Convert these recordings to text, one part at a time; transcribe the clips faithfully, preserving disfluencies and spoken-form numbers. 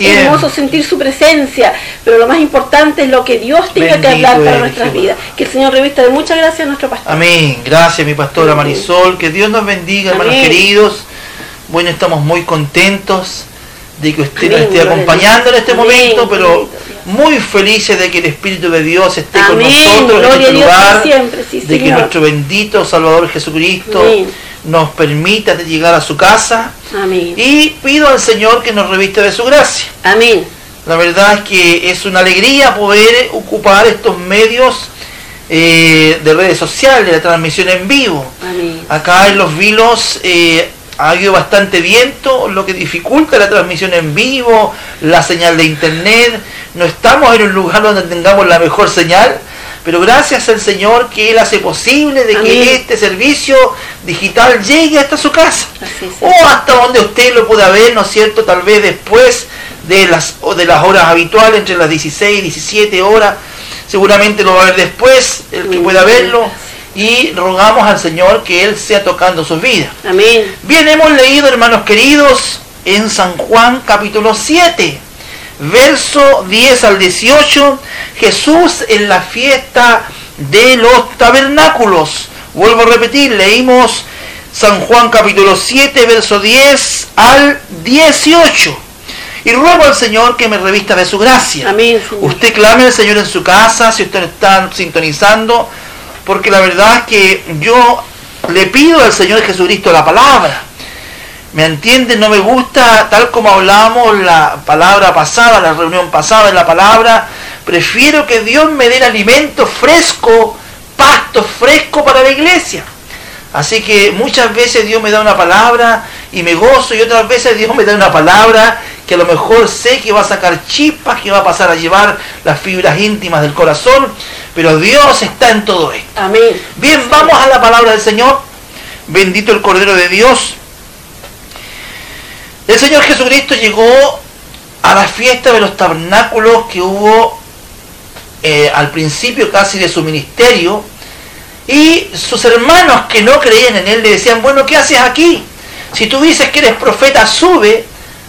Bien. hermoso sentir su presencia, pero lo más importante es lo que Dios tenga Bendito que hablar para eres, nuestras Jehová. vidas. Que el Señor revista de muchas gracias a nuestro pastor. Amén. Gracias, mi pastora Amén. Marisol. Que Dios nos bendiga, hermanos Amén. queridos. Bueno, estamos muy contentos de que usted Amén, nos esté gloria a acompañando en Dios. este Amén, momento, pero bendito Dios. muy felices de que el Espíritu de Dios esté con Amén, nosotros en gloria a este Dios lugar, por siempre, sí, de que Señor. nuestro bendito Salvador Jesucristo Amén. nos permita de llegar a su casa, Amén. y pido al Señor que nos revista de su gracia. Amén. La verdad es que es una alegría poder ocupar estos medios eh, de redes sociales, de transmisión en vivo. Amén. Acá en Los Vilos eh, ha habido bastante viento, lo que dificulta la transmisión en vivo, la señal de internet. No estamos en un lugar donde tengamos la mejor señal, pero gracias al Señor que Él hace posible de Amén. que este servicio digital llegue hasta su casa, Así es. o hasta donde usted lo pueda ver, ¿no es cierto? Tal vez después de las, o de las horas habituales, entre las dieciséis y diecisiete horas, seguramente lo va a ver después, el que Amén. pueda verlo, y rogamos al Señor que Él sea tocando sus vidas. Amén. Bien, hemos leído, hermanos queridos, en San Juan capítulo siete, verso diez al dieciocho, Jesús en la fiesta de los tabernáculos. Vuelvo a repetir, leímos San Juan capítulo siete, verso diez al dieciocho. Y ruego al Señor que me revista de su gracia. Amén, Señor. Usted clame al Señor en su casa, si usted está sintonizando, porque la verdad es que yo le pido al Señor Jesucristo la palabra. ¿Me entienden? No me gusta, tal como hablamos la palabra pasada, la reunión pasada en la palabra, prefiero que Dios me dé el alimento fresco, pasto fresco para la iglesia. Así que muchas veces Dios me da una palabra y me gozo, y otras veces Dios me da una palabra que a lo mejor sé que va a sacar chispas, que va a pasar a llevar las fibras íntimas del corazón, pero Dios está en todo esto. Amén. Bien, vamos a la palabra del Señor. Bendito el Cordero de Dios. El Señor Jesucristo llegó a la fiesta de los tabernáculos que hubo eh, al principio casi de su ministerio, y sus hermanos que no creían en Él le decían: bueno, ¿qué haces aquí? Si tú dices que eres profeta, sube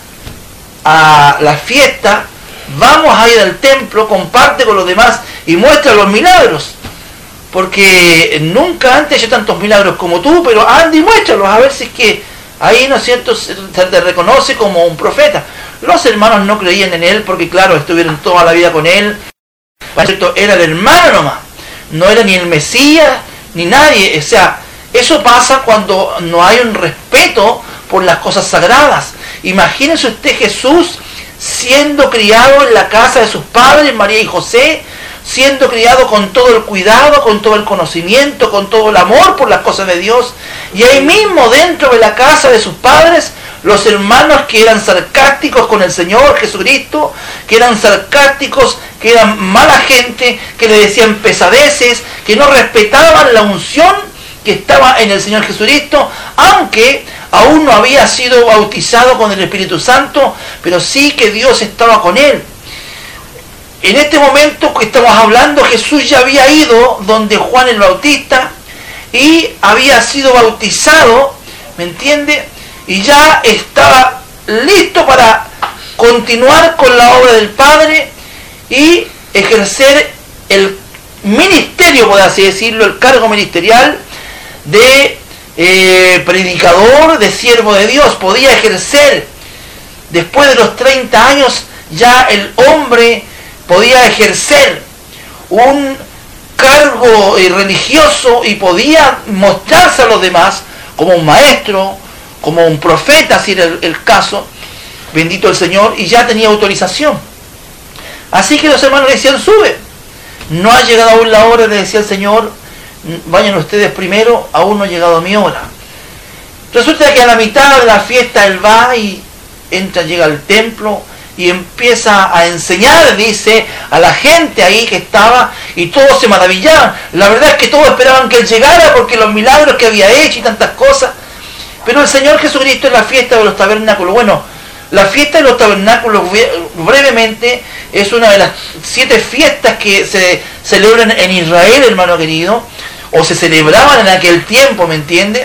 a la fiesta, vamos a ir al templo, comparte con los demás y muestra los milagros, porque nunca antes he hecho tantos milagros como tú, pero anda y muéstralos, a ver si es que ahí, ¿no es cierto?, se te reconoce como un profeta. Los hermanos no creían en Él porque, claro, estuvieron toda la vida con Él, ¿no es cierto? Era el hermano nomás, no era ni el Mesías ni nadie. O sea, eso pasa cuando no hay un respeto por las cosas sagradas. Imagínense usted Jesús siendo criado en la casa de sus padres, María y José, siendo criado con todo el cuidado, con todo el conocimiento, con todo el amor por las cosas de Dios, y ahí mismo dentro de la casa de sus padres, los hermanos que eran sarcásticos con el Señor Jesucristo, que eran sarcásticos, que eran mala gente, que le decían pesadeces, que no respetaban la unción que estaba en el Señor Jesucristo, aunque aún no había sido bautizado con el Espíritu Santo, pero sí que Dios estaba con él. En este momento que estamos hablando, Jesús ya había ido donde Juan el Bautista y había sido bautizado, ¿me entiende? Y ya estaba listo para continuar con la obra del Padre y ejercer el ministerio, por así decirlo, el cargo ministerial de eh, predicador, de siervo de Dios. Podía ejercer, después de los treinta años, ya el hombre podía ejercer un cargo eh, religioso y podía mostrarse a los demás como un maestro, como un profeta, si era el, el caso, bendito el Señor, y ya tenía autorización. Así que los hermanos le decían: sube, no ha llegado aún la hora, le decía el Señor, vayan ustedes primero, aún no ha llegado mi hora. Resulta que a la mitad de la fiesta él va y entra, llega al templo y empieza a enseñar, dice, a la gente ahí que estaba, y todos se maravillaban. La verdad es que todos esperaban que él llegara porque los milagros que había hecho y tantas cosas. Pero el Señor Jesucristo en la fiesta de los tabernáculos, bueno, la fiesta de los tabernáculos brevemente es una de las siete fiestas que se celebran en Israel, hermano querido, o se celebraban en aquel tiempo, ¿me entiende?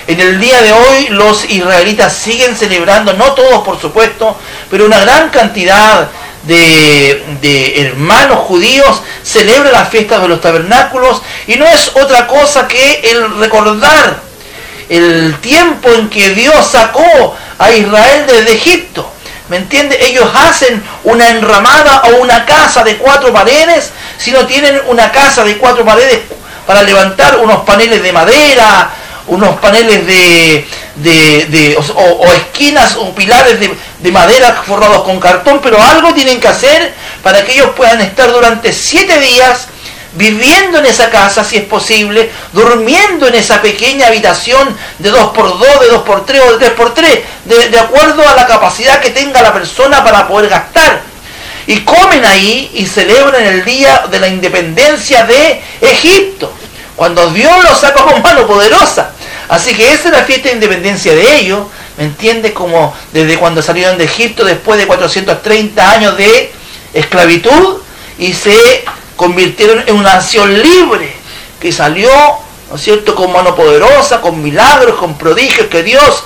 En el día de hoy los israelitas siguen celebrando, no todos por supuesto, pero una gran cantidad de, de hermanos judíos celebran las fiestas de los tabernáculos, y no es otra cosa que el recordar el tiempo en que Dios sacó a Israel desde Egipto. ¿Me entiende? Ellos hacen una enramada o una casa de cuatro paredes, si no tienen una casa de cuatro paredes para levantar unos paneles de madera, unos paneles de, de, de o, o esquinas o pilares de, de madera forrados con cartón, pero algo tienen que hacer para que ellos puedan estar durante siete días viviendo en esa casa, si es posible, durmiendo en esa pequeña habitación de dos por dos, de dos por tres o de tres por tres, de, de acuerdo a la capacidad que tenga la persona para poder gastar. Y comen ahí y celebran el día de la independencia de Egipto, cuando Dios los sacó con mano poderosa. Así que esa es la fiesta de independencia de ellos, ¿me entiendes? Como desde cuando salieron de Egipto después de cuatrocientos treinta años de esclavitud y se convirtieron en una nación libre que salió, ¿no es cierto?, con mano poderosa, con milagros, con prodigios que Dios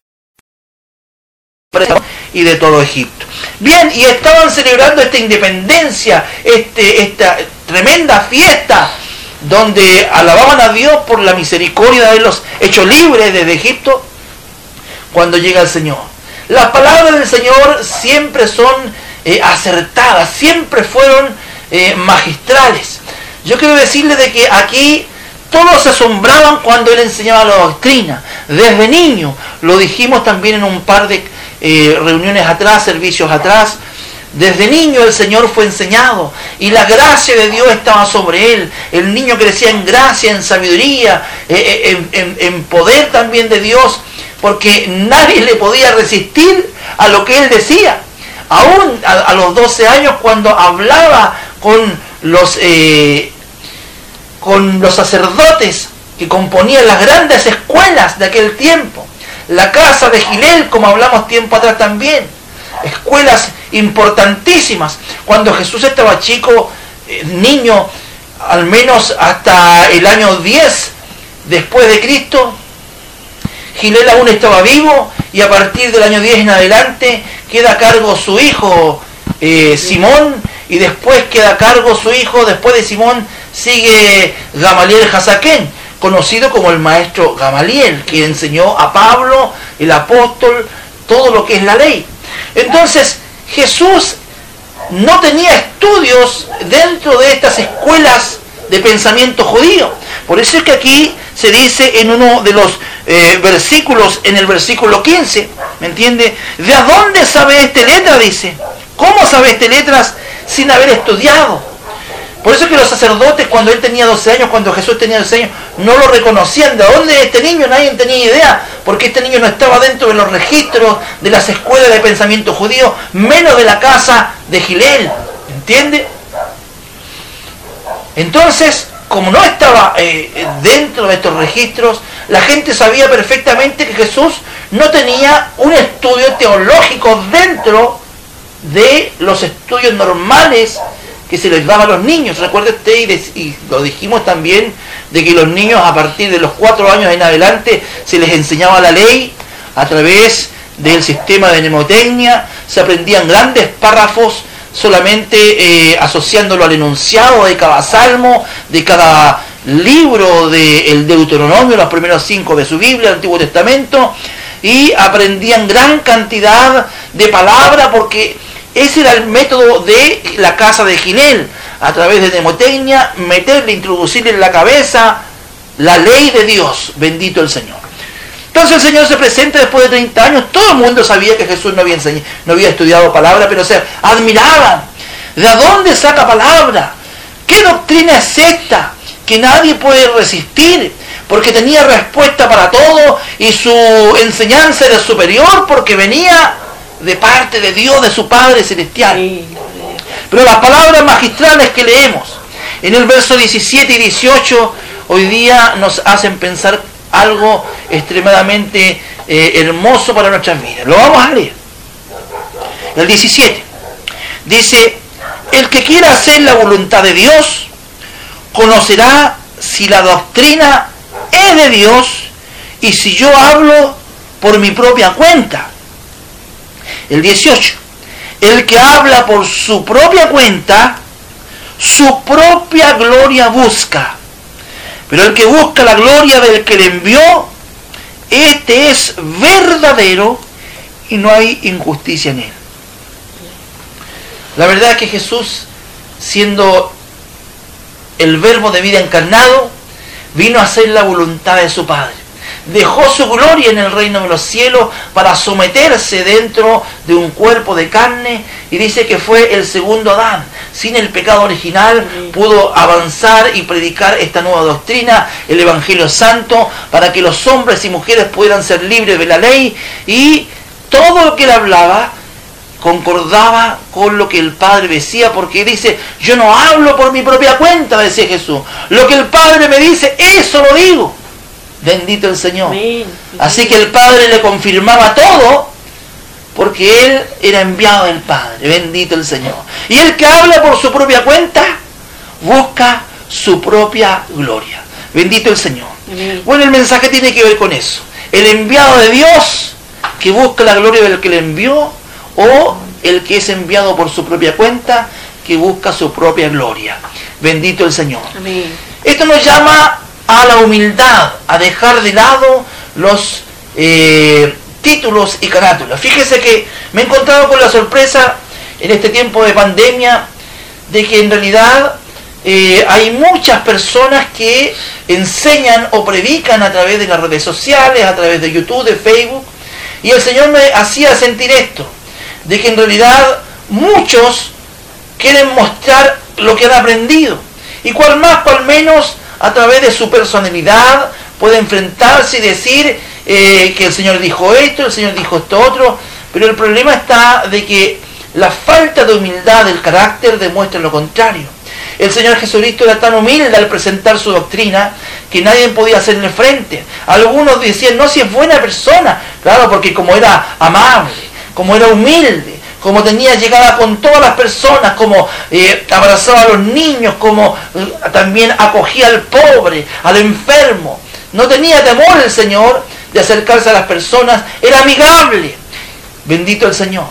y de todo Egipto. Bien, y estaban celebrando esta independencia, este, esta tremenda fiesta, donde alababan a Dios por la misericordia de haberlos hecho libres desde Egipto, cuando llega el Señor. Las palabras del Señor siempre son eh, acertadas, siempre fueron eh, magistrales. Yo quiero decirles de que aquí todos se asombraban cuando Él enseñaba la doctrina. Desde niño, lo dijimos también en un par de eh, reuniones atrás, servicios atrás, desde niño el Señor fue enseñado y la gracia de Dios estaba sobre Él. El niño crecía en gracia, en sabiduría, eh, en, en, en poder también de Dios, porque nadie le podía resistir a lo que Él decía. Aún a, a los doce años, cuando hablaba con los, eh, con los sacerdotes que componían las grandes escuelas de aquel tiempo, la casa de Gilel, como hablamos tiempo atrás también, escuelas importantísimas. Cuando Jesús estaba chico, eh, niño, al menos hasta el año diez después de Cristo, Gilel aún estaba vivo, y a partir del año diez en adelante queda a cargo su hijo eh, Simón, y después queda a cargo su hijo, después de Simón sigue Gamaliel Jasaquén, conocido como el maestro Gamaliel, que enseñó a Pablo, el apóstol, todo lo que es la ley. Entonces Jesús no tenía estudios dentro de estas escuelas de pensamiento judío. Por eso es que aquí se dice en uno de los eh, versículos, en el versículo quince, ¿me entiende? ¿De a dónde sabe este letra? Dice. ¿Cómo sabe este letras sin haber estudiado? Por eso es que los sacerdotes, cuando él tenía doce años, cuando Jesús tenía doce años, no lo reconocían. ¿De dónde es este niño? Nadie tenía idea, porque este niño no estaba dentro de los registros de las escuelas de pensamiento judío, menos de la casa de Gilel, ¿entiende? Entonces, como no estaba eh, dentro de estos registros, la gente sabía perfectamente que Jesús no tenía un estudio teológico dentro de los estudios normales que se les daba a los niños. Recuerde usted, y, de, y lo dijimos también, de que los niños a partir de los cuatro años en adelante se les enseñaba la ley a través del sistema de mnemotecnia, se aprendían grandes párrafos solamente eh, asociándolo al enunciado de cada salmo, de cada libro del Deuteronomio, los primeros cinco de su Biblia, el Antiguo Testamento, y aprendían gran cantidad de palabras, porque ese era el método de la casa de Gilel, a través de mnemotecnia, meterle, introducirle en la cabeza la ley de Dios, bendito el Señor. Entonces el Señor se presenta después de treinta años, todo el mundo sabía que Jesús no había enseñado, no había estudiado palabra, pero se admiraban. ¿De dónde saca palabra? ¿Qué doctrina es esta que nadie puede resistir? Porque tenía respuesta para todo y su enseñanza era superior porque venía de parte de Dios, de su Padre Celestial. Pero las palabras magistrales que leemos en el verso diecisiete y dieciocho hoy día nos hacen pensar algo extremadamente eh, hermoso para nuestras vidas. Lo vamos a leer. El diecisiete dice: el que quiera hacer la voluntad de Dios conocerá si la doctrina es de Dios y si yo hablo por mi propia cuenta. El dieciocho. El que habla por su propia cuenta, su propia gloria busca. Pero el que busca la gloria del que le envió, este es verdadero y no hay injusticia en él. La verdad es que Jesús, siendo el verbo de vida encarnado, vino a hacer la voluntad de su Padre. Dejó su gloria en el reino de los cielos para someterse dentro de un cuerpo de carne, y dice que fue el segundo Adán. Sin el pecado original pudo avanzar y predicar esta nueva doctrina, el Evangelio Santo, para que los hombres y mujeres pudieran ser libres de la ley, y todo lo que él hablaba concordaba con lo que el Padre decía, porque dice, yo no hablo por mi propia cuenta, decía Jesús, lo que el Padre me dice, eso lo digo. Bendito el Señor. Amén. Así que el Padre le confirmaba todo, porque Él era enviado del Padre. Bendito el Señor. Y el que habla por su propia cuenta, busca su propia gloria. Bendito el Señor. Amén. Bueno, el mensaje tiene que ver con eso. El enviado de Dios, que busca la gloria del que le envió, o el que es enviado por su propia cuenta, que busca su propia gloria. Bendito el Señor. Amén. Esto nos llama a la humildad, a dejar de lado los eh, títulos y carátulas. Fíjese que me he encontrado con la sorpresa en este tiempo de pandemia de que en realidad eh, hay muchas personas que enseñan o predican a través de las redes sociales, a través de YouTube, de Facebook, y el Señor me hacía sentir esto, de que en realidad muchos quieren mostrar lo que han aprendido, y cual más, cual menos, a través de su personalidad puede enfrentarse y decir eh, que el Señor dijo esto, el Señor dijo esto otro, pero el problema está de que la falta de humildad del carácter demuestra lo contrario. El Señor Jesucristo era tan humilde al presentar su doctrina que nadie podía hacerle frente. Algunos decían, no, si es buena persona, claro, porque como era amable, como era humilde, como tenía llegada con todas las personas, como eh, abrazaba a los niños, como eh, también acogía al pobre, al enfermo. No tenía temor el Señor de acercarse a las personas, era amigable. Bendito el Señor.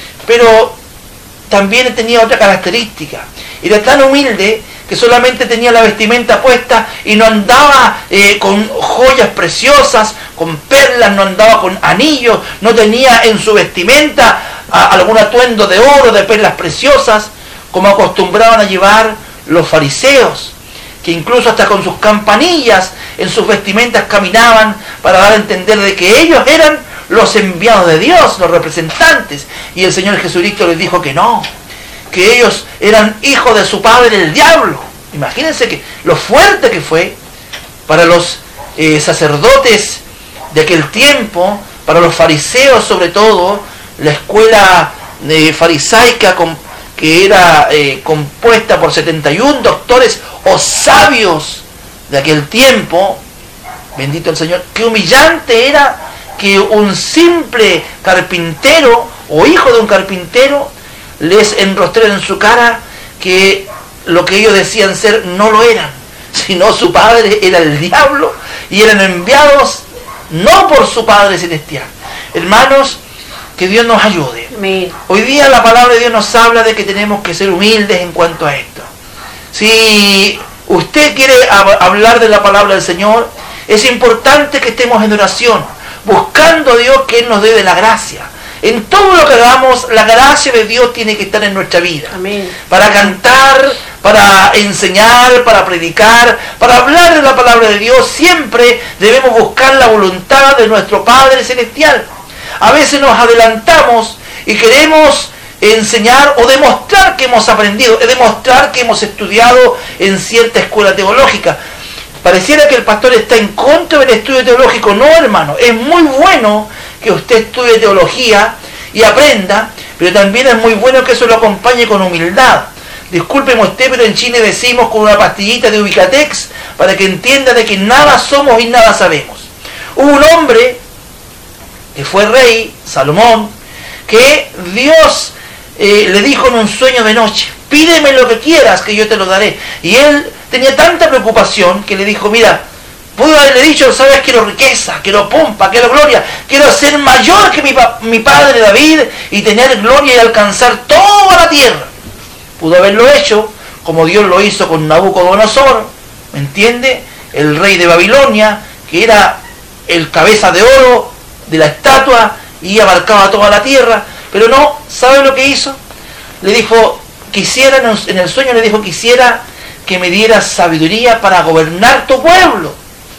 Pero también tenía otra característica. Era tan humilde que solamente tenía la vestimenta puesta y no andaba eh, con joyas preciosas, con perlas, no andaba con anillos, no tenía en su vestimenta a, algún atuendo de oro, de perlas preciosas, como acostumbraban a llevar los fariseos, que incluso hasta con sus campanillas en sus vestimentas caminaban para dar a entender de que ellos eran los enviados de Dios, los representantes, y el Señor Jesucristo les dijo que no, que ellos eran hijos de su padre el diablo. Imagínense que lo fuerte que fue para los eh, sacerdotes de aquel tiempo, para los fariseos sobre todo, la escuela eh, farisaica con, que era eh, compuesta por setenta y un doctores o sabios de aquel tiempo. Bendito el Señor. Qué humillante era que un simple carpintero o hijo de un carpintero les enrostrara en su cara que lo que ellos decían ser no lo eran, sino su padre era el diablo y eran enviados no por su Padre Celestial. Hermanos, que Dios nos ayude. Amén. Hoy día la palabra de Dios nos habla de que tenemos que ser humildes en cuanto a esto. Si usted quiere hablar de la palabra del Señor, es importante que estemos en oración, buscando a Dios que Él nos dé de la gracia. En todo lo que hagamos, la gracia de Dios tiene que estar en nuestra vida. Amén. Para cantar, para enseñar, para predicar, para hablar de la palabra de Dios, siempre debemos buscar la voluntad de nuestro Padre Celestial. A veces nos adelantamos y queremos enseñar o demostrar que hemos aprendido, demostrar que hemos estudiado en cierta escuela teológica. Pareciera que el pastor está en contra del estudio teológico. No, hermano, es muy bueno que usted estudie teología y aprenda, pero también es muy bueno que eso lo acompañe con humildad. Discúlpeme usted, pero en Chile decimos con una pastillita de Ubicatex para que entienda de que nada somos y nada sabemos. Hubo un hombre que fue rey, Salomón, que Dios eh, le dijo en un sueño de noche, pídeme lo que quieras que yo te lo daré. Y él tenía tanta preocupación que le dijo, mira, Pudo haberle dicho, sabes, quiero riqueza, quiero pompa, quiero gloria, quiero ser mayor que mi, mi padre David y tener gloria y alcanzar toda la tierra. Pudo haberlo hecho, como Dios lo hizo con Nabucodonosor, ¿me entiende? El rey de Babilonia, que era el cabeza de oro de la estatua y abarcaba toda la tierra. Pero no, ¿sabe lo que hizo? Le dijo, quisiera, en el sueño le dijo, quisiera que me dieras sabiduría para gobernar tu pueblo.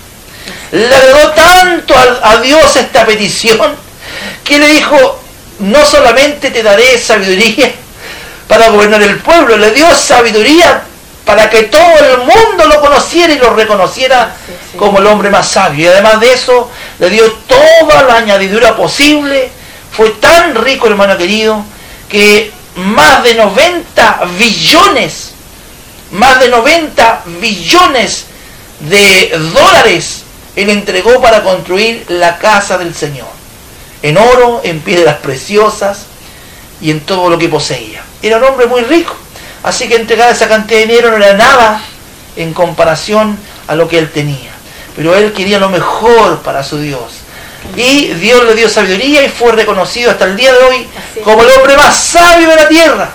Le agradó tanto a, a Dios esta petición, que le dijo, no solamente te daré sabiduría para gobernar el pueblo, le dio sabiduría para que todo el mundo lo conociera y lo reconociera sí, sí. como el hombre más sabio. Y además de eso, le dio toda la añadidura posible. Fue tan rico, hermano querido, que más de noventa billones, más de noventa billones de dólares él entregó para construir la casa del Señor. En oro, en piedras preciosas y en todo lo que poseía. Era un hombre muy rico. Así que entregar esa cantidad de dinero no era nada en comparación a lo que él tenía. Pero él quería lo mejor para su Dios. Y Dios le dio sabiduría y fue reconocido hasta el día de hoy como el hombre más sabio de la tierra.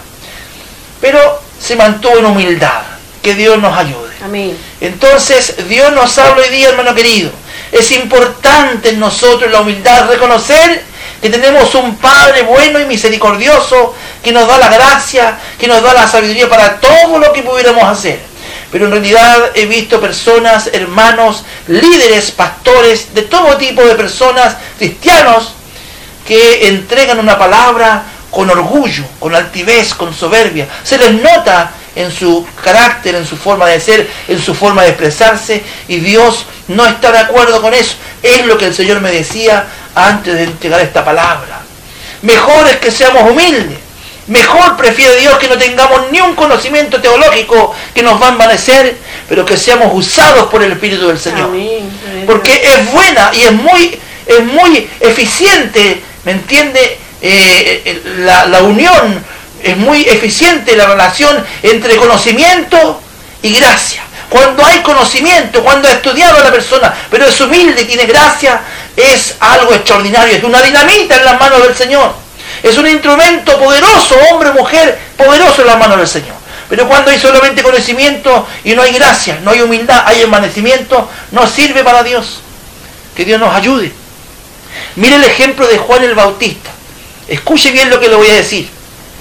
Pero se mantuvo en humildad. Que Dios nos ayude. Amén. Entonces, Dios nos habla hoy día, hermano querido. Es importante en nosotros la humildad reconocer que tenemos un Padre bueno y misericordioso que nos da la gracia, que nos da la sabiduría para todo lo que pudiéramos hacer. Pero en realidad he visto personas, hermanos, líderes, pastores, de todo tipo de personas, cristianos, que entregan una palabra con orgullo, con altivez, con soberbia. Se les nota en su carácter, en su forma de ser, en su forma de expresarse, y Dios no está de acuerdo con eso. Es lo que el Señor me decía antes de entregar esta palabra. Mejor es que seamos humildes. Mejor prefiere Dios que no tengamos ni un conocimiento teológico que nos va a envanecer, pero que seamos usados por el Espíritu del Señor. Amén. Porque es buena y es muy, es muy eficiente, ¿me entiende? Eh, la, la unión, es muy eficiente la relación entre conocimiento y gracia. Cuando hay conocimiento, cuando ha estudiado a la persona, pero es humilde y tiene gracia, es algo extraordinario, es una dinamita en las manos del Señor. Es un instrumento poderoso, hombre, mujer, poderoso en las manos del Señor. Pero cuando hay solamente conocimiento y no hay gracia, no hay humildad, hay envanecimiento, no sirve para Dios. Que Dios nos ayude. Mire el ejemplo de Juan el Bautista. Escuche bien lo que le voy a decir.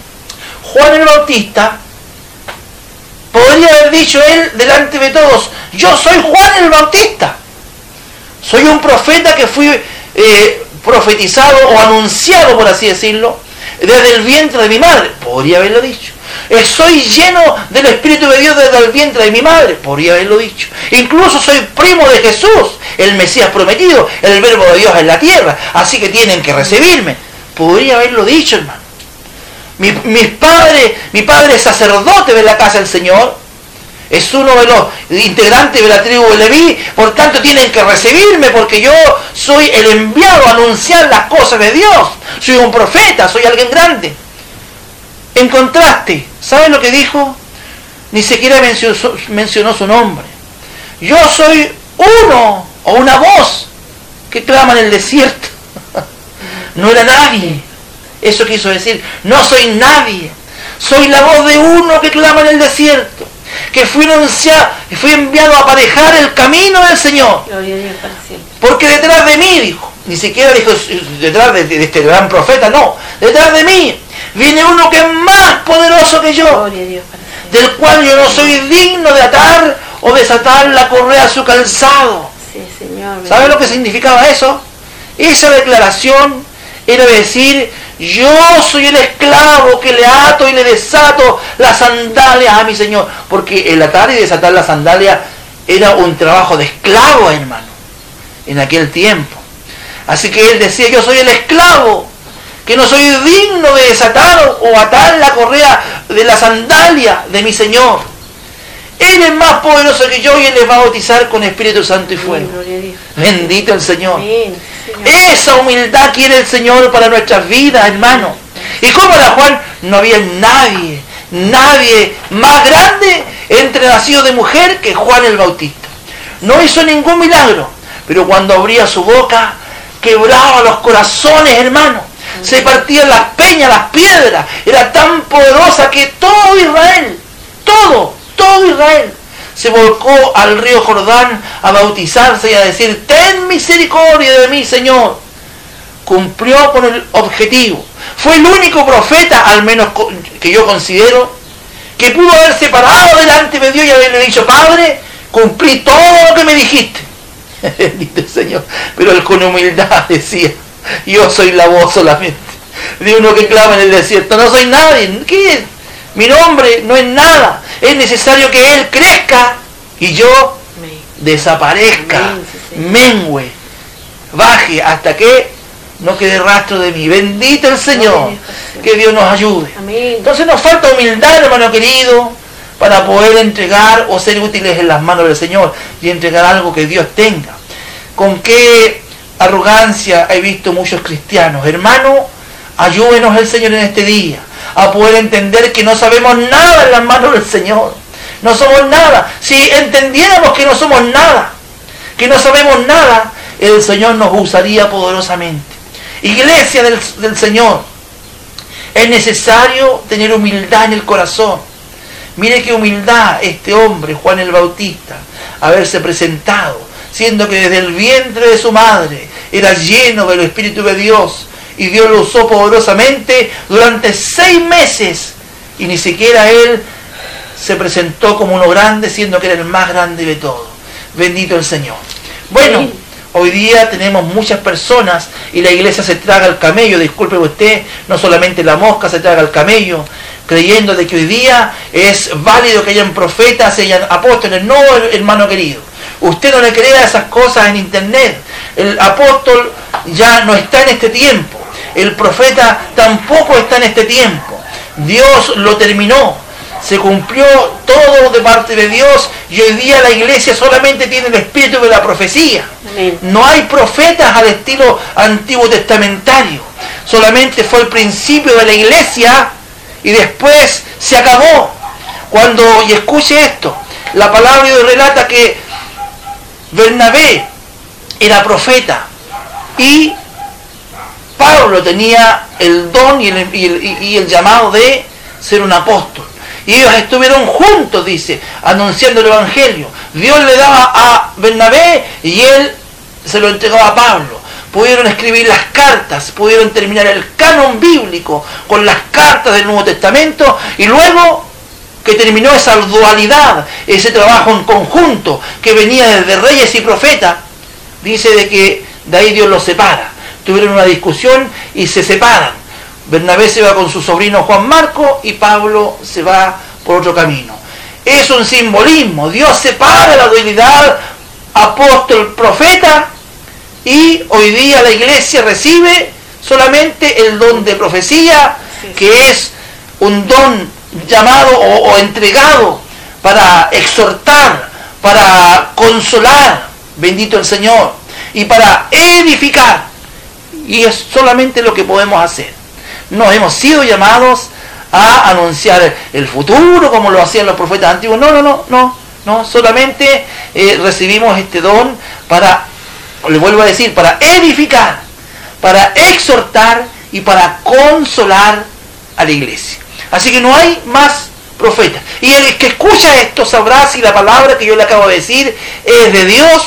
Juan el Bautista podría haber dicho él delante de todos, yo soy Juan el Bautista. Soy un profeta que fui eh, profetizado o anunciado, por así decirlo, desde el vientre de mi madre. Podría haberlo dicho. Eh, soy lleno del Espíritu de Dios desde el vientre de mi madre. Podría haberlo dicho. Incluso soy primo de Jesús, el Mesías prometido, el Verbo de Dios en la tierra. Así que tienen que recibirme. Podría haberlo dicho, hermano. Mi, mis padres, mi padre es sacerdote de la casa del Señor. Es uno de los integrantes de la tribu de Leví. Por tanto tienen que recibirme porque yo soy el enviado a anunciar las cosas de Dios. Soy un profeta, soy alguien grande. En contraste, ¿saben lo que dijo? Ni siquiera mencionó, mencionó su nombre. Yo soy uno o una voz que clama en el desierto. No era nadie. Eso quiso decir, no soy nadie. Soy la voz de uno que clama en el desierto. Que fui anunciado, fui enviado a aparejar el camino del Señor. Gloria a Dios para siempre. Porque detrás de mí, dijo, ni siquiera dijo detrás de, de este gran profeta, no, detrás de mí viene uno que es más poderoso que yo, Gloria a Dios para siempre. Del cual yo no soy digno de atar o desatar la correa a su calzado. Sí, Señor. ¿Sabe lo que significaba eso? Esa declaración era decir, yo soy el esclavo que le ato y le desato las sandalias a mi Señor. Porque el atar y desatar las sandalias era un trabajo de esclavo, hermano, en aquel tiempo. Así que él decía, yo soy el esclavo, que no soy digno de desatar o atar la correa de la sandalia de mi Señor. Él es más poderoso que yo y Él les va a bautizar con Espíritu Santo y fuego. Bendito el Señor. Amén. Esa humildad quiere el Señor para nuestras vidas, hermano. ¿Y cómo era Juan? No había nadie, nadie más grande entre nacidos de mujer que Juan el Bautista. No hizo ningún milagro, pero cuando abría su boca, quebraba los corazones, hermano. Se partían las peñas, las piedras. Era tan poderosa que todo Israel, todo, todo Israel, se volcó al río Jordán a bautizarse y a decir: ten misericordia de mí, Señor. Cumplió con el objetivo. Fue el único profeta, al menos que yo considero, que pudo haberse parado delante de Dios y haberle dicho: Padre, cumplí todo lo que me dijiste. Bendito el Señor. Pero él con humildad decía: yo soy la voz solamente de uno que clama en el desierto. No soy nadie. ¿Qué es? Mi nombre no es nada. Es necesario que Él crezca y yo desaparezca, mengüe, baje hasta que no quede rastro de mí. Bendito el Señor. Que Dios nos ayude. Entonces nos falta humildad, hermano querido, para poder entregar o ser útiles en las manos del Señor y entregar algo que Dios tenga. Con qué arrogancia he visto muchos cristianos. Hermano, ayúdenos el Señor en este día a poder entender que no sabemos nada en las manos del Señor. No somos nada. Si entendiéramos que no somos nada, que no sabemos nada, el Señor nos usaría poderosamente. Iglesia del, del Señor, es necesario tener humildad en el corazón. Mire qué humildad este hombre, Juan el Bautista, haberse presentado, siendo que desde el vientre de su madre era lleno del Espíritu de Dios, y Dios lo usó poderosamente durante seis meses, y ni siquiera él se presentó como uno grande, siendo que era el más grande de todos. Bendito el Señor. Bueno, hoy día tenemos muchas personas y la iglesia se traga el camello. Disculpe usted, no solamente la mosca se traga el camello, creyendo de que hoy día es válido que hayan profetas, hayan apóstoles. No, hermano querido, usted no le crea esas cosas en internet. El apóstol ya no está en este tiempo, el profeta tampoco está en este tiempo. Dios lo terminó, se cumplió todo de parte de Dios, y hoy día la iglesia solamente tiene el espíritu de la profecía. Amén. No hay profetas al estilo antiguo testamentario, solamente fue el principio de la iglesia y después se acabó. Cuando, y escuche esto, la palabra de Dios relata que Bernabé era profeta y Pablo tenía el don y el, y el, y el llamado de ser un apóstol. Y ellos estuvieron juntos, dice, anunciando el Evangelio. Dios le daba a Bernabé y él se lo entregaba a Pablo. Pudieron escribir las cartas, pudieron terminar el canon bíblico con las cartas del Nuevo Testamento, y luego que terminó esa dualidad, ese trabajo en conjunto que venía desde reyes y profetas, dice de que de ahí Dios los separa. Tuvieron una discusión y se separan. Bernabé se va con su sobrino Juan Marco y Pablo se va por otro camino. Es un simbolismo. Dios separa la dualidad apóstol, profeta, y hoy día la iglesia recibe solamente el don de profecía, que es un don llamado o, o entregado para exhortar, para consolar, bendito el Señor, y para edificar. Y es solamente lo que podemos hacer. No hemos sido llamados a anunciar el futuro como lo hacían los profetas antiguos. No, no, no, no, no. Solamente eh, recibimos este don para, le vuelvo a decir, para edificar, para exhortar y para consolar a la iglesia. Así que no hay más profetas. Y el que escucha esto sabrá si la palabra que yo le acabo de decir es de Dios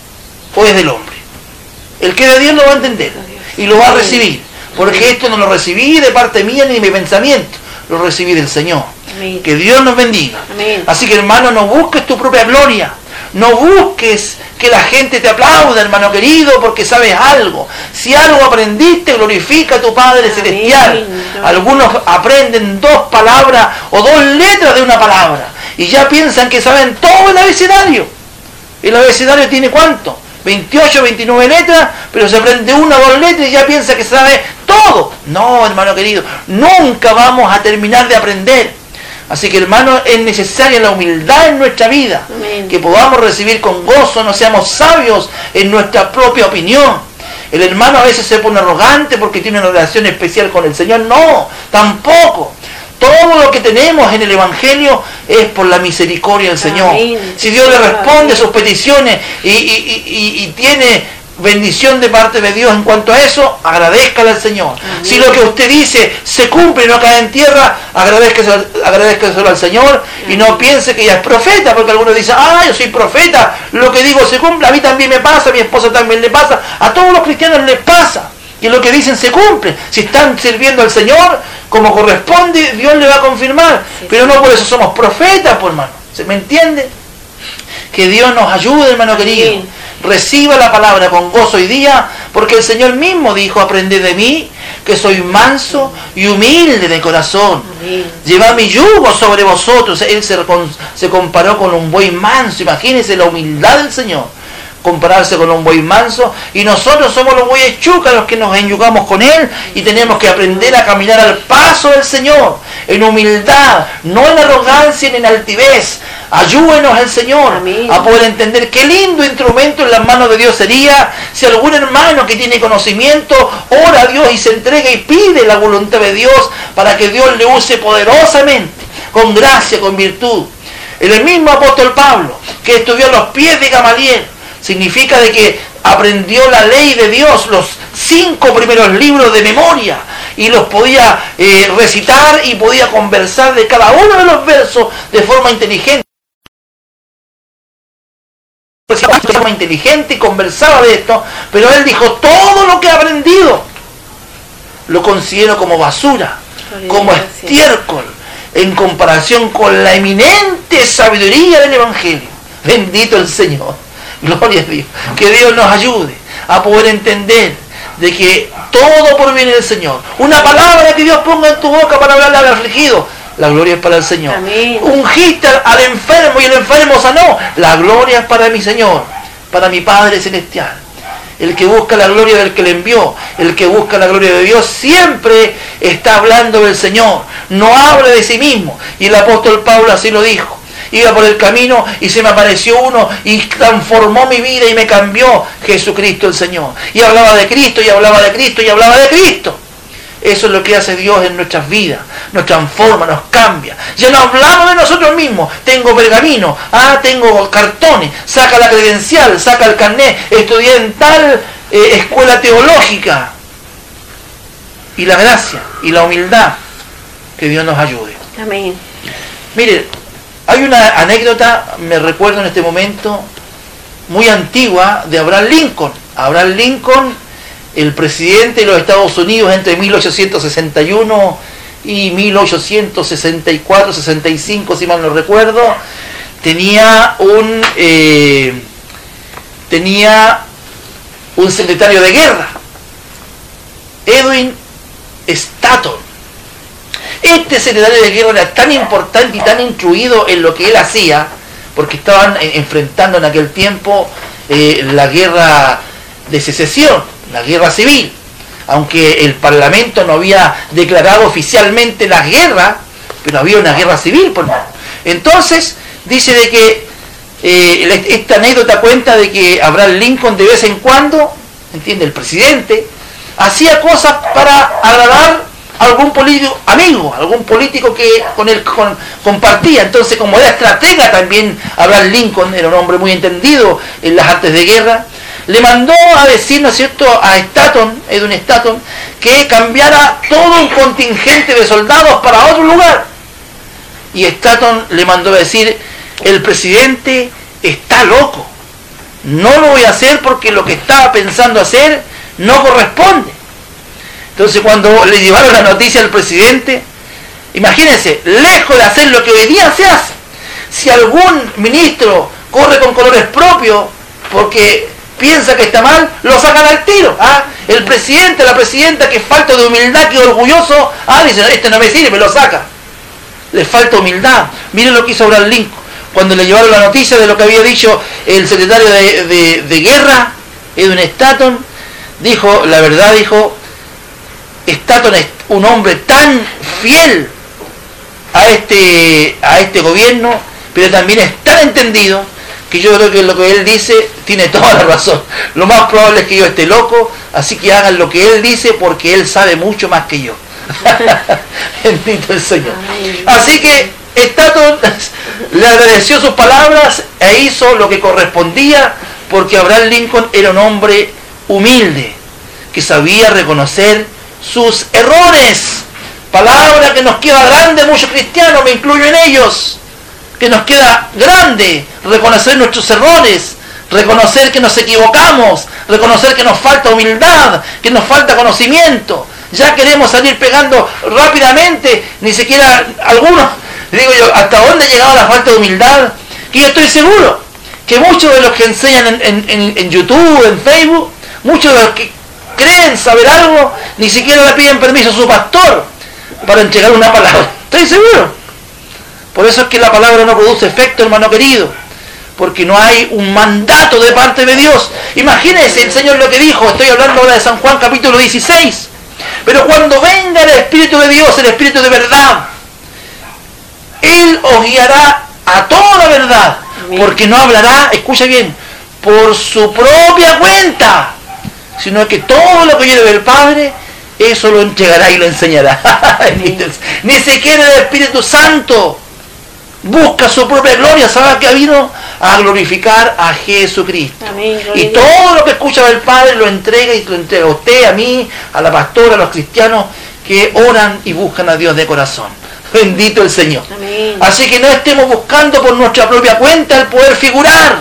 o es del hombre. El que es de Dios lo va a entender y lo va a recibir, porque esto no lo recibí de parte mía ni de mi pensamiento, lo recibí del Señor. Amén. Que Dios nos bendiga. Amén. Así que, hermano, no busques tu propia gloria, no busques que la gente te aplaude, hermano querido, porque sabes algo. Si algo aprendiste, glorifica a tu Padre Amén. Celestial. No. Algunos aprenden dos palabras o dos letras de una palabra y ya piensan que saben todo el abecedario. El abecedario tiene ¿cuánto? veintiocho, veintinueve letras, pero se aprende una o dos letras y ya piensa que sabe todo. No, hermano querido, nunca vamos a terminar de aprender. Así que, hermano, es necesaria la humildad en nuestra vida. Amén. Que podamos recibir con gozo, no seamos sabios en nuestra propia opinión. El hermano a veces se pone arrogante porque tiene una relación especial con el Señor. No, tampoco. Todo lo que tenemos en el Evangelio es por la misericordia del Señor. Amén. Si Dios le responde sus peticiones y, y, y, y tiene bendición de parte de Dios en cuanto a eso, agradézcale al Señor. Amén. Si lo que usted dice se cumple y no cae en tierra, agradézcaselo, agradézcaselo al Señor. Amén. Y no piense que ella es profeta, porque algunos dicen, ah, yo soy profeta, lo que digo se cumple, a mí también me pasa, a mi esposa también le pasa, a todos los cristianos les pasa. Y lo que dicen se cumple. Si están sirviendo al Señor como corresponde, Dios le va a confirmar. Sí, pero no por eso somos profetas, por hermano. ¿Se me entiende? Que Dios nos ayude, hermano querido. Sí. Reciba la palabra con gozo hoy día, porque el Señor mismo dijo, aprended de mí, que soy manso y humilde de corazón. Amén. Llevad mi yugo sobre vosotros. Él se, se comparó con un buey manso. Imagínense la humildad del Señor. Compararse con un buey manso, y nosotros somos los bueyes chucas los que nos enyugamos con Él, y tenemos que aprender a caminar al paso del Señor, en humildad, no en arrogancia ni en altivez. Ayúdenos el Señor. Amén. A poder entender qué lindo instrumento en las manos de Dios sería si algún hermano que tiene conocimiento ora a Dios y se entrega y pide la voluntad de Dios para que Dios le use poderosamente, con gracia, con virtud. El mismo apóstol Pablo, que estudió a los pies de Gamaliel, significa de que aprendió la ley de Dios, los cinco primeros libros de memoria, y los podía eh, recitar y podía conversar de cada uno de los versos de forma inteligente. De forma inteligente y conversaba de esto, pero él dijo, todo lo que he aprendido lo considero como basura, como estiércol, en comparación con la eminente sabiduría del Evangelio. Bendito el Señor. Gloria a Dios. Que Dios nos ayude a poder entender de que todo proviene del Señor. Una palabra que Dios ponga en tu boca para hablarle al afligido, la gloria es para el Señor. Amén. Ungiste al enfermo y el enfermo sanó, la gloria es para mi Señor, para mi Padre Celestial. El que busca la gloria del que le envió, el que busca la gloria de Dios, siempre está hablando del Señor. No habla de sí mismo. Y el apóstol Pablo así lo dijo. Iba por el camino y se me apareció uno y transformó mi vida y me cambió, Jesucristo el Señor. Y hablaba de Cristo, y hablaba de Cristo, y hablaba de Cristo. Eso es lo que hace Dios en nuestras vidas. Nos transforma, nos cambia. Ya no hablamos de nosotros mismos. Tengo pergamino, ah, tengo cartones, saca la credencial, saca el carnet, estudié en tal eh, escuela teológica. Y la gracia y la humildad, que Dios nos ayude. Amén. Mire, hay una anécdota, me recuerdo en este momento, muy antigua, de Abraham Lincoln. Abraham Lincoln, el presidente de los Estados Unidos entre mil ochocientos sesenta y uno y mil ochocientos sesenta y cuatro, sesenta y cinco, si mal no recuerdo, tenía un eh, tenía un secretario de guerra, Edwin Stanton. Este secretario de guerra era tan importante y tan instruido en lo que él hacía, porque estaban enfrentando en aquel tiempo eh, la guerra de secesión, la guerra civil. Aunque el Parlamento no había declarado oficialmente la guerra, pero había una guerra civil, por menos. Entonces, dice de que eh, esta anécdota cuenta de que Abraham Lincoln de vez en cuando, entiende, el presidente, hacía cosas para agradar a algún político amigo, algún político que con él con, compartía. Entonces, como era estratega también, Abraham Lincoln era un hombre muy entendido en las artes de guerra, le mandó a decir, ¿no es cierto?, a Stanton, Edwin Stanton, que cambiara todo un contingente de soldados para otro lugar. Y Stanton le mandó a decir, el presidente está loco, no lo voy a hacer porque lo que estaba pensando hacer no corresponde. Entonces, cuando le llevaron la noticia al presidente, imagínense, lejos de hacer lo que hoy día se hace, si algún ministro corre con colores propios porque piensa que está mal, lo sacan al tiro. ¿ah? El presidente, la presidenta, que falta de humildad, que orgulloso, ah, dice, este no me sirve, me lo saca. Le falta humildad. Miren lo que hizo Abraham Lincoln. Cuando le llevaron la noticia de lo que había dicho el secretario de, de, de guerra, Edwin Stanton, dijo, la verdad, dijo, Stanton es un hombre tan fiel a este, a este gobierno, pero también es tan entendido, que yo creo que lo que él dice tiene toda la razón. Lo más probable es que yo esté loco, así que hagan lo que él dice porque él sabe mucho más que yo. Bendito el Señor. Así que Stanton le agradeció sus palabras e hizo lo que correspondía, porque Abraham Lincoln era un hombre humilde, que sabía reconocer sus errores. Palabra que nos queda grande, muchos cristianos, me incluyo en ellos, que nos queda grande reconocer nuestros errores, reconocer que nos equivocamos, reconocer que nos falta humildad, que nos falta conocimiento. Ya queremos salir pegando rápidamente, ni siquiera algunos, digo yo, ¿hasta dónde ha llegado la falta de humildad? Que yo estoy seguro que muchos de los que enseñan en, en, en, en YouTube, en Facebook, muchos de los que creen saber algo, ni siquiera le piden permiso a su pastor para entregar una palabra. Estoy seguro. Por eso es que la palabra no produce efecto, hermano querido, porque no hay un mandato de parte de Dios. Imagínense el Señor lo que dijo, estoy hablando ahora de San Juan capítulo dieciséis. Pero cuando venga el Espíritu de Dios, el Espíritu de verdad, Él os guiará a toda verdad, porque no hablará, escucha bien, por su propia cuenta, sino que todo lo que oyere del Padre, eso lo entregará y lo enseñará. Ni siquiera el Espíritu Santo busca su propia gloria, ¿sabe que vino? A glorificar a Jesucristo. Amén, y todo lo que escucha del Padre lo entrega y lo entrega a usted, a mí, a la pastora, a los cristianos que oran y buscan a Dios de corazón. Bendito el Señor. Amén. Así que no estemos buscando por nuestra propia cuenta el poder figurar,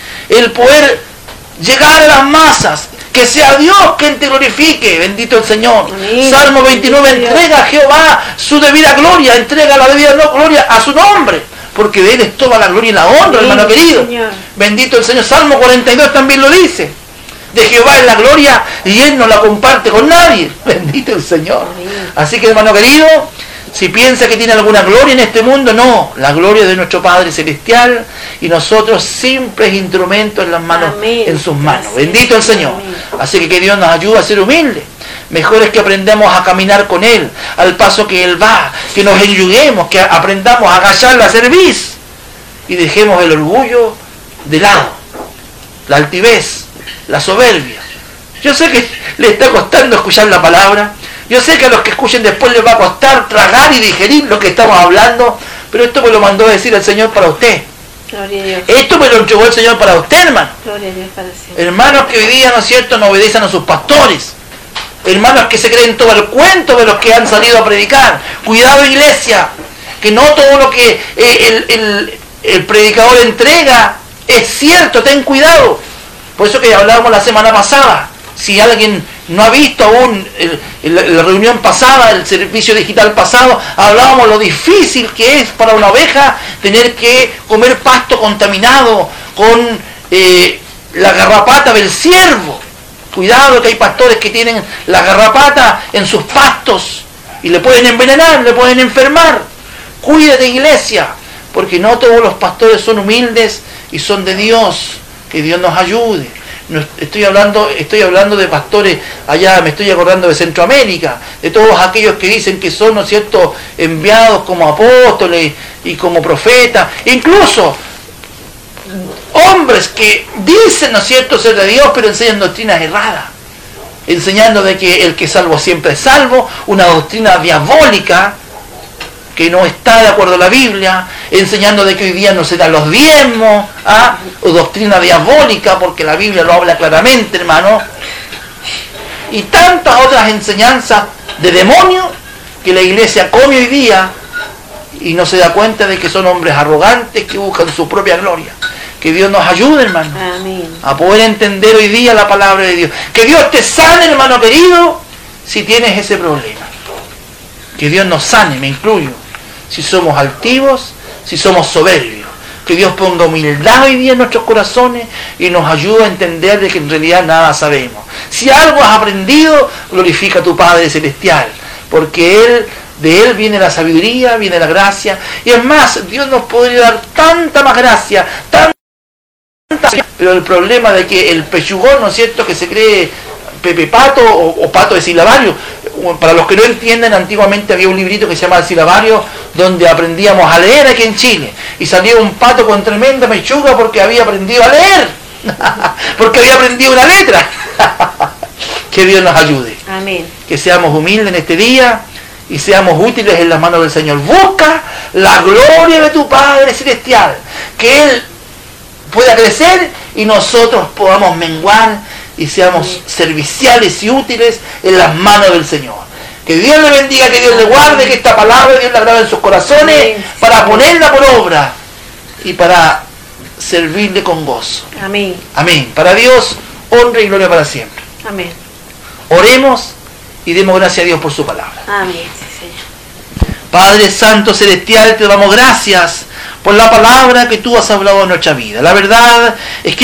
el poder llegar a las masas. Que sea Dios quien te glorifique, bendito el Señor. Amén. Salmo veintinueve, entrega a Jehová su debida gloria, entrega la debida gloria a su nombre, porque de Él es toda la gloria y la honra. Amén, hermano querido. Señor. Bendito el Señor. Salmo cuarenta y dos también lo dice. De Jehová es la gloria y Él no la comparte con nadie. Bendito el Señor. Amén. Así que, hermano querido, si piensa que tiene alguna gloria en este mundo, no. La gloria es de nuestro Padre Celestial y nosotros simples instrumentos en las manos, amén, en sus manos. Bendito el Señor. Amén. Así que que Dios nos ayude a ser humildes. Mejor es que aprendamos a caminar con Él, al paso que Él va, que nos enyuguemos, que aprendamos a agachar la cerviz y dejemos el orgullo de lado, la altivez, la soberbia. Yo sé que le está costando escuchar la palabra, yo sé que a los que escuchen después les va a costar tragar y digerir lo que estamos hablando, pero esto me lo mandó a decir el Señor para usted. Gloria a Dios. Esto me lo entregó el Señor para usted, hermano. Gloria a Dios para siempre. Hermanos que hoy día, ¿no es cierto?, no obedecen a sus pastores. Hermanos que se creen todo el cuento de los que han salido a predicar. Cuidado, iglesia, que no todo lo que el, el, el predicador entrega es cierto, ten cuidado. Por eso que hablábamos la semana pasada. Si alguien no ha visto aún el, el, la reunión pasada, el servicio digital pasado, hablábamos lo difícil que es para una oveja tener que comer pasto contaminado con eh, la garrapata del ciervo. Cuidado, que hay pastores que tienen la garrapata en sus pastos y le pueden envenenar, le pueden enfermar. Cuídate, iglesia, porque no todos los pastores son humildes y son de Dios. Que Dios nos ayude. No, estoy hablando, estoy hablando de pastores allá, me estoy acordando de Centroamérica, de todos aquellos que dicen que son, ¿no es cierto?, enviados como apóstoles y como profetas, incluso hombres que dicen, ¿no es cierto?, ser de Dios, pero enseñan doctrinas erradas, enseñando de que el que es salvo siempre es salvo, una doctrina diabólica que no está de acuerdo a la Biblia, enseñando de que hoy día no se dan los diezmos, ¿ah? O doctrina diabólica, porque la Biblia lo habla claramente, hermano, y tantas otras enseñanzas de demonios que la iglesia come hoy día y no se da cuenta de que son hombres arrogantes que buscan su propia gloria. Que Dios nos ayude, hermano, amén, a poder entender hoy día la palabra de Dios. Que Dios te sane, hermano querido, si tienes ese problema. Que Dios nos sane, me incluyo, si somos altivos, si somos soberbios. Que Dios ponga humildad hoy día en nuestros corazones y nos ayude a entender de que en realidad nada sabemos. Si algo has aprendido, glorifica a tu Padre Celestial, porque Él, de Él viene la sabiduría, viene la gracia, y es más, Dios nos podría dar tanta más gracia, tanta, pero el problema de que el pechugón, ¿no es cierto?, que se cree Pepe Pato o, o Pato de Silabario. Para los que no entienden, antiguamente había un librito que se llama El Silabario, donde aprendíamos a leer aquí en Chile, y salía un pato con tremenda mechuga porque había aprendido a leer, porque había aprendido una letra. Que Dios nos ayude. Amén. Que seamos humildes en este día y seamos útiles en las manos del Señor. Busca la gloria de tu Padre Celestial, que Él pueda crecer y nosotros podamos menguar y seamos sí. serviciales y útiles en las manos del Señor. Que Dios le bendiga, que Dios le guarde, que esta palabra Dios la grabe en sus corazones sí. para ponerla por obra y para servirle con gozo. Amén. Amén. Para Dios, honra y gloria para siempre. Amén. Oremos y demos gracias a Dios por su palabra. Amén. Sí, Señor. Padre Santo Celestial, te damos gracias por la palabra que tú has hablado en nuestra vida. La verdad es que